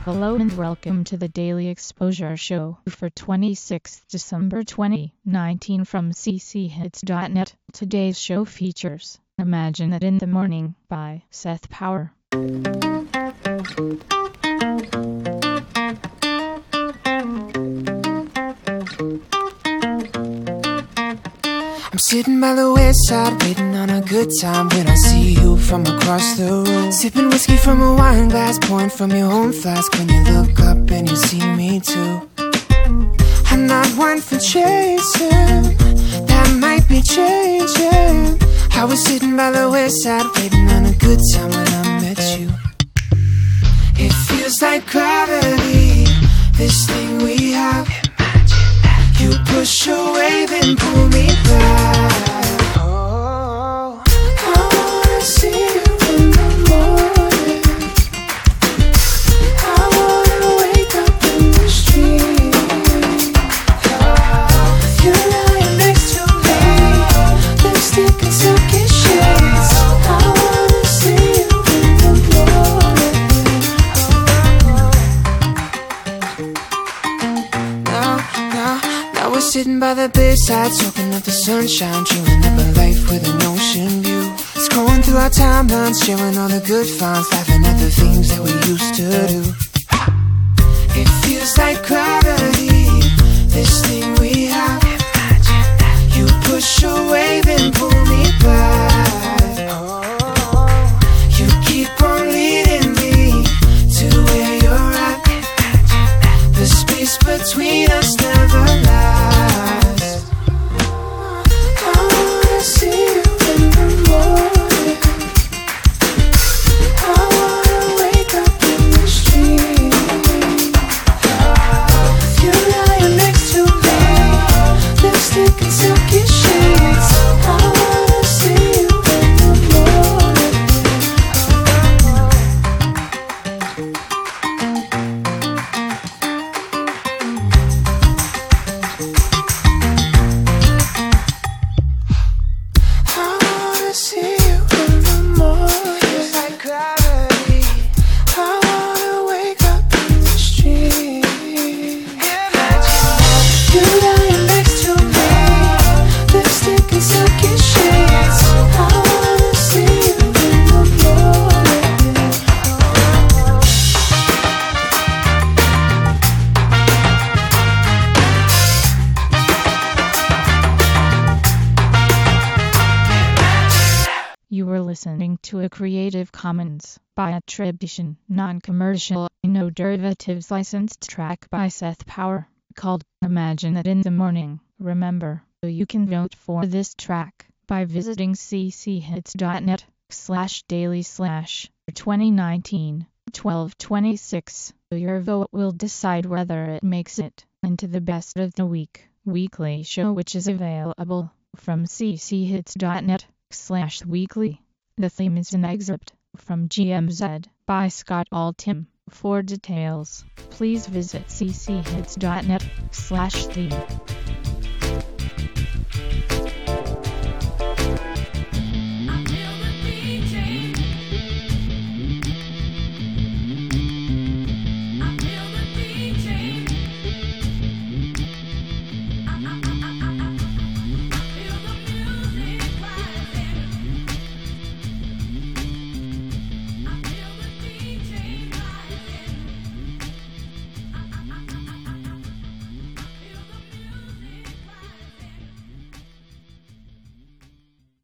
Hello and welcome to the Daily Exposure Show for 26th December 2019 from cchits.net. Today's show features Imagine It in the Morning by Seth Power. I'm sitting by the west side, waiting on a good time when I see you from across the room. Sipping whiskey from a wine glass, pouring from your own flask. When you look up and you see me too, I'm not one for chasing, that might be changing. I was sitting by the west side, waiting on a good time when I met you. It feels like gravity, this thing we have. You push away, then pull me back. Oh, I wanna see you in the morning. I wanna wake up in the street. Oh, you're lying next to me, lipstick and silky shades. I wanna see you in the morning. Now we're sitting by the bedside, soaking up the sunshine, dreaming up a life with an ocean view. Scrolling through our timelines, sharing all the good finds, laughing at the things that we used to do. It feels like gravity, this thing we have. You push away, then pull me back. Oh, you keep on leading me to where you're at. The space between us never lasts. You were listening to a Creative Commons by attribution, non-commercial, no derivatives licensed track by Seth Power, called Imagine It in the Morning. Remember, you can vote for this track by visiting cchits.net/daily/2019-1226. Your vote will decide whether it makes it into the Best of the Week weekly show, which is available from cchits.net/weekly. The theme is an excerpt from GMZ by Scott Altham. For details, please visit cchits.net/theme.